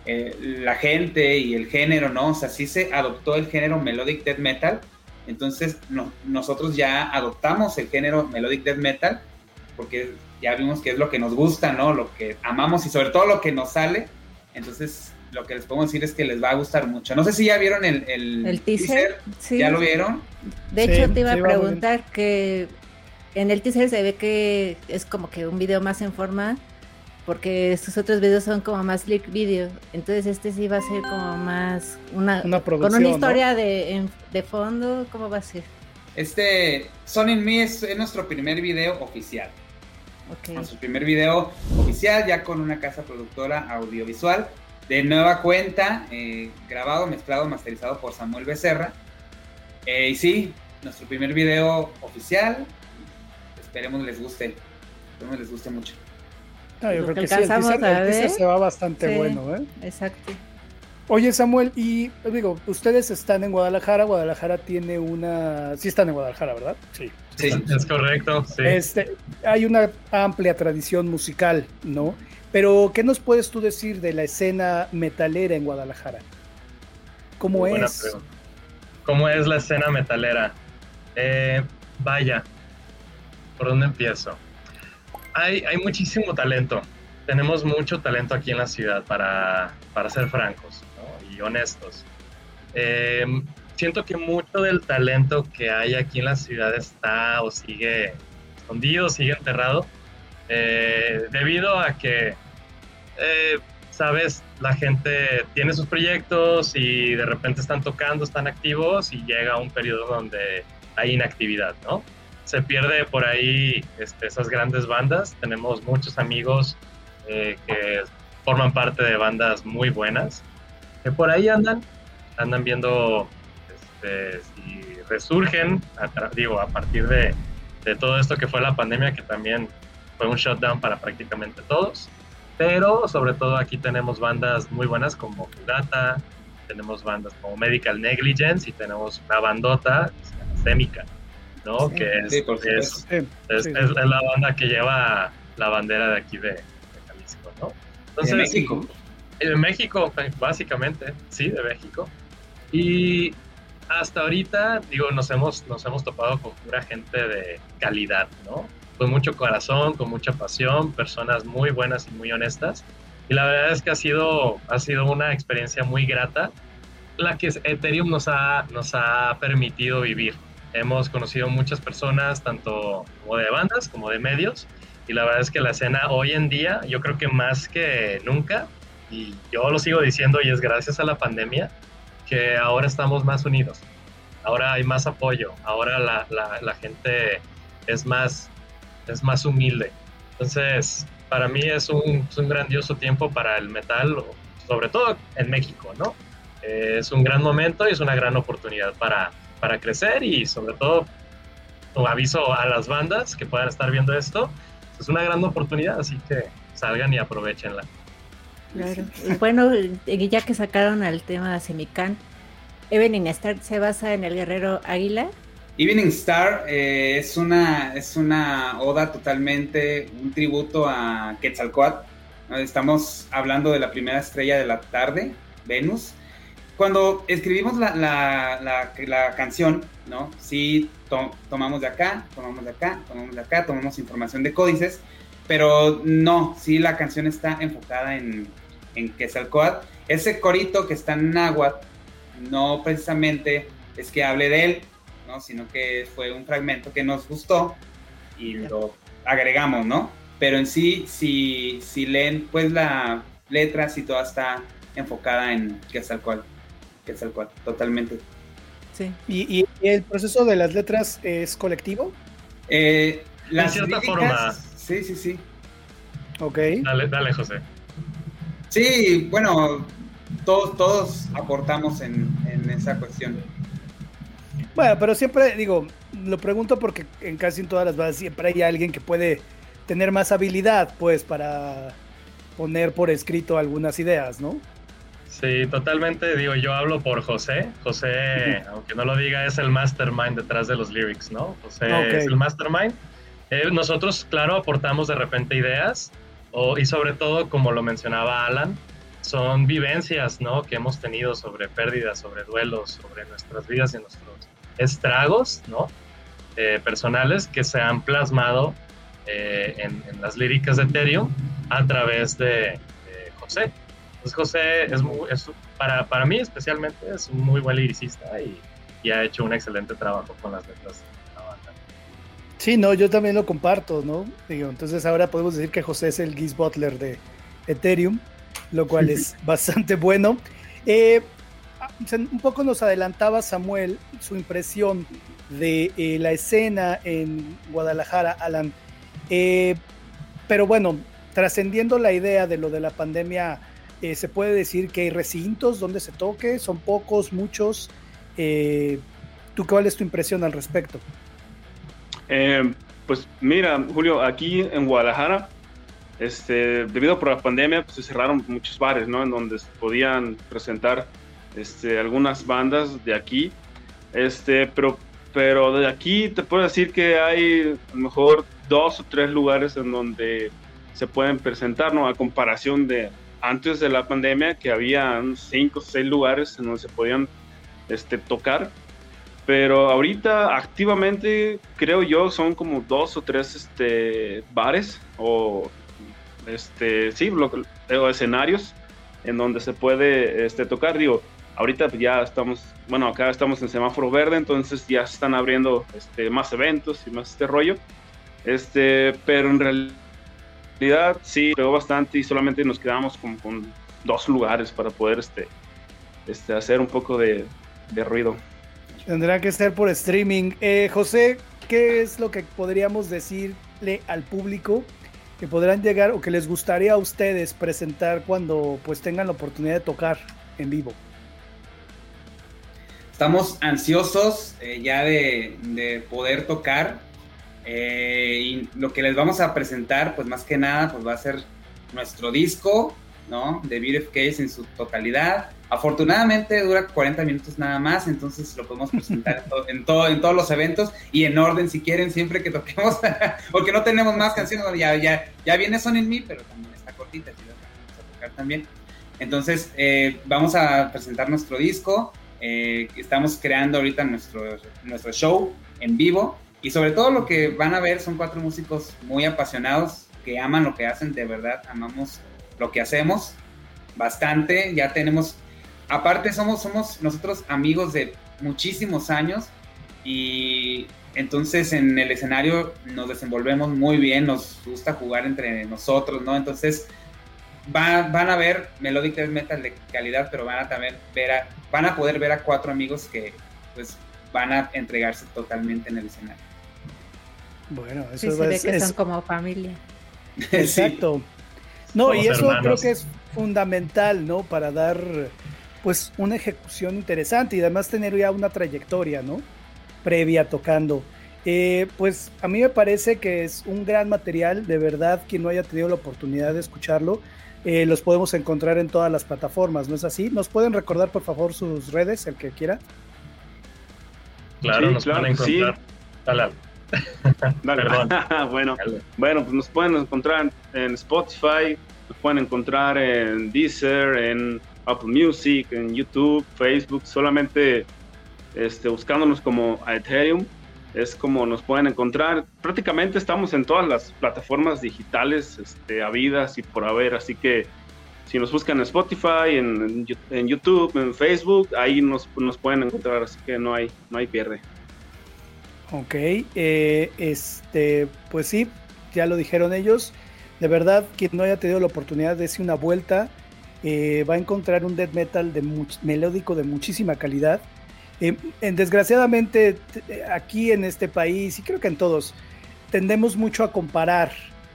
S5: la gente y el género, ¿no? O sea, sí se adoptó el género Melodic Death Metal, entonces nosotros ya adoptamos el género Melodic Death Metal, porque ya vimos que es lo que nos gusta, ¿no? Lo que amamos y sobre todo lo que nos sale. Entonces, lo que les podemos decir es que les va a gustar mucho. No sé si ya vieron el teaser. Sí. ¿Ya lo vieron?
S4: De hecho, te iba a preguntar que en el teaser se ve que es como que un video más en forma, porque sus otros videos son como más lyric video. Entonces, este sí va a ser como más una producción, con una historia, ¿no? de fondo. ¿Cómo va a ser?
S5: Sun in Me es nuestro primer video oficial.
S4: Okay.
S5: Nuestro primer video oficial, ya con una casa productora audiovisual de nueva cuenta, grabado, mezclado, masterizado por Samuel Becerra. Y sí, nuestro primer video oficial. Esperemos les guste mucho.
S3: Yo creo que sí, el teaser se va bastante bueno, ¿eh?
S4: Exacto.
S3: Oye, Samuel, y digo, ustedes están en Guadalajara. Guadalajara tiene sí están en Guadalajara, ¿verdad?
S6: Sí. Es correcto, sí.
S3: Hay una amplia tradición musical, ¿no? Pero, ¿qué nos puedes tú decir de la escena metalera en Guadalajara? ¿Cómo es?
S6: ¿Cómo es la escena metalera? Vaya, ¿por dónde empiezo? Hay muchísimo talento. Tenemos mucho talento aquí en la ciudad, para ser francos, ¿no? Y honestos. Siento que mucho del talento que hay aquí en la ciudad está o sigue escondido, sigue enterrado, debido a que, sabes, la gente tiene sus proyectos y de repente están tocando, están activos y llega un periodo donde hay inactividad, ¿no? Se pierde por ahí esas grandes bandas. Tenemos muchos amigos que forman parte de bandas muy buenas, que por ahí andan viendo si resurgen, a partir de todo esto que fue la pandemia, que también fue un shutdown para prácticamente todos. Pero sobre todo aquí tenemos bandas muy buenas como Fugata, tenemos bandas como Medical Negligence y tenemos una bandota que se llama Semica, ¿no?
S5: Sí,
S6: que es la banda que lleva la bandera de aquí de Jalisco, ¿no? Entonces,
S5: ¿de México?
S6: De México, básicamente, sí, de México. Y hasta ahorita, nos hemos topado con pura gente de calidad, ¿no? Con mucho corazón, con mucha pasión, personas muy buenas y muy honestas. Y la verdad es que ha sido una experiencia muy grata, la que Ethereum nos ha permitido vivir. Hemos conocido muchas personas, tanto como de bandas como de medios, y la verdad es que la escena hoy en día, yo creo que más que nunca, y yo lo sigo diciendo, y es gracias a la pandemia, que ahora estamos más unidos. Ahora hay más apoyo, ahora la gente es más humilde. Entonces, para mí es un grandioso tiempo para el metal, sobre todo en México, ¿no? Es un gran momento y es una gran oportunidad para crecer, y sobre todo, aviso a las bandas que puedan estar viendo esto, es una gran oportunidad, así que salgan y aprovechenla.
S4: Claro. Y bueno, ya que sacaron al tema Semican, Evening Star se basa en el guerrero Águila.
S5: Evening Star es una oda totalmente, un tributo a Quetzalcóatl. Estamos hablando de la primera estrella de la tarde, Venus. Cuando escribimos la canción, ¿no? Sí, tomamos de acá, tomamos información de códices, pero no, sí la canción está enfocada en Quetzalcóatl. Ese corito que está en náhuatl no precisamente es que hable de él, ¿no? Sino que fue un fragmento que nos gustó y lo agregamos, ¿no? Pero en sí, si leen pues la letra, sí toda está enfocada en Quetzalcóatl, totalmente.
S3: Sí. ¿Y el proceso de las letras es colectivo?
S6: En cierta forma.
S5: Sí.
S3: Ok.
S6: Dale, José.
S5: Sí, bueno, todos aportamos en esa cuestión.
S3: Bueno, pero siempre, lo pregunto porque en casi en todas las bases siempre hay alguien que puede tener más habilidad, pues, para poner por escrito algunas ideas, ¿no?
S6: Sí, totalmente, yo hablo por José. José, aunque no lo diga, es el mastermind detrás de los lyrics, ¿no? José es el mastermind. Nosotros, claro, aportamos de repente ideas, y sobre todo, como lo mencionaba Alan, son vivencias, ¿no? Que hemos tenido sobre pérdidas, sobre duelos, sobre nuestras vidas y nuestros estragos, ¿no? Personales que se han plasmado en las líricas de Ethereum a través de José. Entonces José para mí especialmente es un muy buen liricista y ha hecho un excelente trabajo con las letras de la banda.
S3: Sí, no, yo también lo comparto, ¿no? Entonces ahora podemos decir que José es el Geese Butler de Ethereum, lo cual es bastante bueno. Un poco nos adelantaba Samuel su impresión de la escena en Guadalajara, Alan. Pero bueno, trascendiendo la idea de lo de la pandemia, se puede decir que hay recintos donde se toque, son pocos, muchos. ¿Tú cuál es tu impresión al respecto?
S7: Pues mira, Julio, aquí en Guadalajara, debido por la pandemia, pues se cerraron muchos bares, ¿no? En donde se podían presentar algunas bandas de aquí, pero de aquí te puedo decir que hay a lo mejor 2 o 3 lugares en donde se pueden presentar, ¿no? A comparación de antes de la pandemia, que había 5 o 6 lugares en donde se podían tocar. Pero ahorita activamente creo yo son como 2 o 3 bares o o escenarios en donde se puede tocar. Ahorita ya estamos, acá estamos en semáforo verde, entonces ya se están abriendo más eventos y más rollo. Pero en realidad sí pegó bastante y solamente nos quedamos como con 2 lugares para poder hacer un poco de ruido.
S3: Tendrá que ser por streaming. José, ¿qué es lo que podríamos decirle al público que podrán llegar o que les gustaría a ustedes presentar cuando pues tengan la oportunidad de tocar en vivo?
S5: Estamos ansiosos ya de poder tocar, y lo que les vamos a presentar, pues más que nada, pues va a ser nuestro disco, ¿no? De Beauty of Chaos en su totalidad. Afortunadamente dura 40 minutos nada más, entonces lo podemos presentar en todos los eventos y en orden si quieren, siempre que toquemos, porque no tenemos más canciones, ya viene Son in Me, pero también está cortita, si la vamos a tocar también. Entonces vamos a presentar nuestro disco, estamos creando ahorita nuestro show en vivo, y sobre todo lo que van a ver son 4 músicos muy apasionados, que aman lo que hacen, de verdad, amamos lo que hacemos bastante. Ya tenemos, aparte somos nosotros amigos de muchísimos años, y entonces en el escenario nos desenvolvemos muy bien, nos gusta jugar entre nosotros, ¿no? Entonces van a ver Melodic Death Metal de calidad, pero van a poder ver a 4 amigos que pues van a entregarse totalmente en el escenario.
S3: Bueno, eso
S4: sí, se ve que son como familia.
S3: Exacto. No,
S6: somos
S3: y eso
S6: hermanos.
S3: creo que es fundamental, ¿no? Para dar pues una ejecución interesante y además tener ya una trayectoria, ¿no? Previa tocando. Pues a mí me parece que es un gran material, de verdad. Quien no haya tenido la oportunidad de escucharlo, los podemos encontrar en todas las plataformas, ¿no es así? ¿Nos pueden recordar por favor sus redes, el que quiera?
S6: Claro,
S7: Sí,
S6: nos
S7: claro
S6: pueden
S7: que sí.
S6: encontrar. Dale.
S7: Dale.
S6: Perdón.
S7: Bueno,
S6: Dale.
S7: pues nos pueden encontrar en Spotify, nos pueden encontrar en Deezer, en Apple Music, en YouTube, Facebook, solamente buscándonos como Aetherium, es como nos pueden encontrar. Prácticamente estamos en todas las plataformas digitales habidas y por haber, así que si nos buscan en Spotify, en YouTube, en Facebook, ahí nos pueden encontrar, así que no hay pierde.
S3: Ok, pues sí, ya lo dijeron ellos. De verdad, quien no haya tenido la oportunidad de darse una vuelta, va a encontrar un death metal melódico de muchísima calidad. Desgraciadamente, aquí en este país, y creo que en todos, tendemos mucho a comparar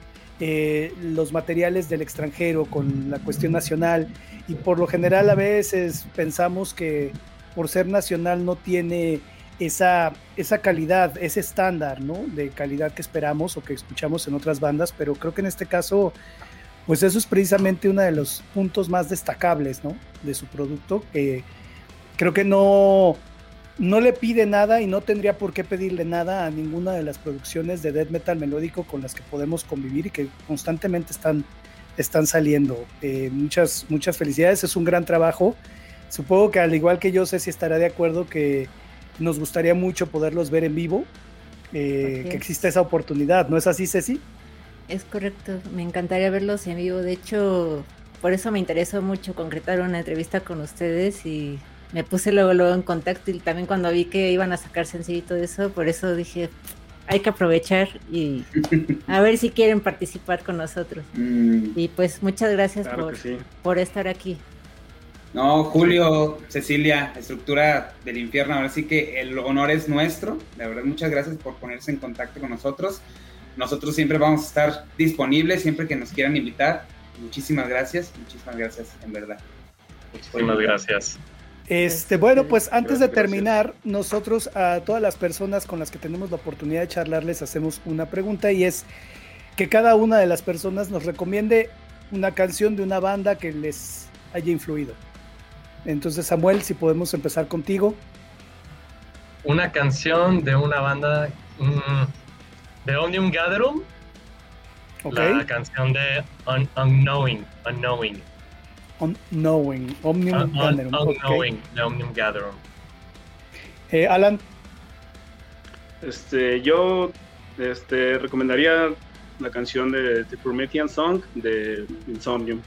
S3: los materiales del extranjero con la cuestión nacional, y por lo general a veces pensamos que por ser nacional no tiene esa calidad, ese estándar, ¿no? De calidad que esperamos o que escuchamos en otras bandas, pero creo que en este caso, pues eso es precisamente uno de los puntos más destacables, ¿no? De su producto, que creo que no le pide nada y no tendría por qué pedirle nada a ninguna de las producciones de death metal melódico con las que podemos convivir y que constantemente están saliendo. Muchas felicidades, es un gran trabajo. Supongo que al igual que yo, Ceci estará de acuerdo que nos gustaría mucho poderlos ver en vivo, que exista esa oportunidad, ¿no es así, Ceci?
S4: Es correcto, me encantaría verlos en vivo. De hecho, por eso me interesó mucho concretar una entrevista con ustedes y me puse luego en contacto, y también cuando vi que iban a sacar sencillo y todo eso, por eso dije, hay que aprovechar y a ver si quieren participar con nosotros. Y pues muchas gracias por estar aquí.
S5: No, Julio, Cecilia, Estructura del Infierno, ahora sí que el honor es nuestro. De verdad, muchas gracias por ponerse en contacto con nosotros. Nosotros siempre vamos a estar disponibles, siempre que nos quieran invitar. Muchísimas gracias, en verdad.
S6: Muchísimas gracias.
S3: Bueno, pues antes de terminar, nosotros a todas las personas con las que tenemos la oportunidad de charlar les hacemos una pregunta, y es que cada una de las personas nos recomiende una canción de una banda que les haya influido. Entonces, Samuel, si podemos empezar contigo.
S6: Una canción de una banda de Omnium Gatherum.
S3: Okay.
S6: La canción de Unknowing.
S3: Omnium Gatherum.
S6: Unknowing, de Omnium Gatherum.
S3: Alan.
S7: Yo recomendaría la canción de The Promethean Song de Insomnium.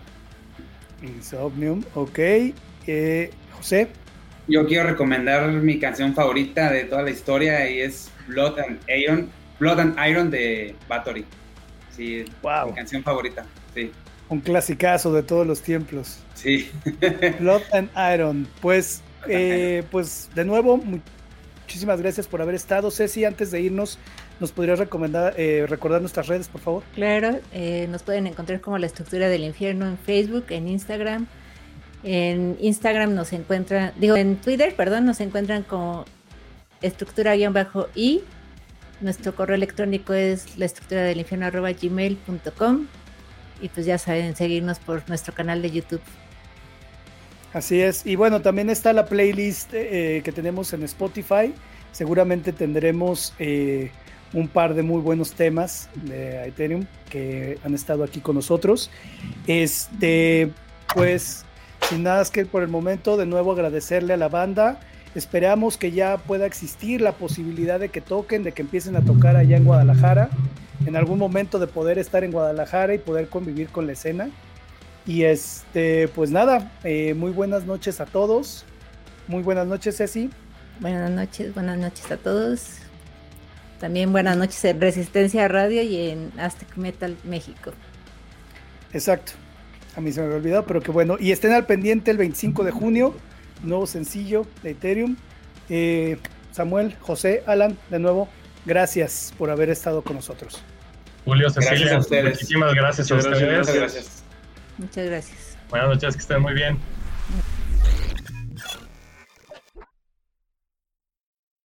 S3: Ok. José.
S5: Yo quiero recomendar mi canción favorita de toda la historia, y es Blood and Iron de Bathory. Sí, wow. Mi canción favorita, sí.
S3: Un clasicazo de todos los tiempos.
S5: Sí.
S3: Blood and Iron. Pues de nuevo, muchísimas gracias por haber estado. Ceci, antes de irnos, ¿nos podrías recordar nuestras redes, por favor?
S4: Claro, nos pueden encontrar como La Estructura del Infierno en Facebook, en Instagram. En Instagram en Twitter, nos encuentran como estructura_i. Nuestro correo electrónico es laestructuradelinfierno@gmail.com. Y pues ya saben, seguirnos por nuestro canal de YouTube.
S3: Así es. Y bueno, también está la playlist que tenemos en Spotify. Seguramente tendremos un par de muy buenos temas de Ethereum que han estado aquí con nosotros. Pues sin nada, es que por el momento de nuevo agradecerle a la banda. Esperamos que ya pueda existir la posibilidad de que toquen, de que empiecen a tocar allá en Guadalajara, en algún momento de poder estar en Guadalajara y poder convivir con la escena. Y pues nada, muy buenas noches a todos. Muy buenas noches, Ceci.
S4: Buenas noches a todos. También buenas noches en Resistencia Radio y en Aztec Metal México.
S3: Exacto. A mí se me había olvidado, pero que bueno. Y estén al pendiente el 25 de junio, nuevo sencillo de Ethereum. Samuel, José, Alan, de nuevo, gracias por haber estado con nosotros.
S6: Julio, Cecilia,
S5: gracias a ustedes.
S6: Muchísimas gracias a ustedes.
S5: Gracias.
S4: Muchas gracias.
S6: Buenas noches, que estén muy bien.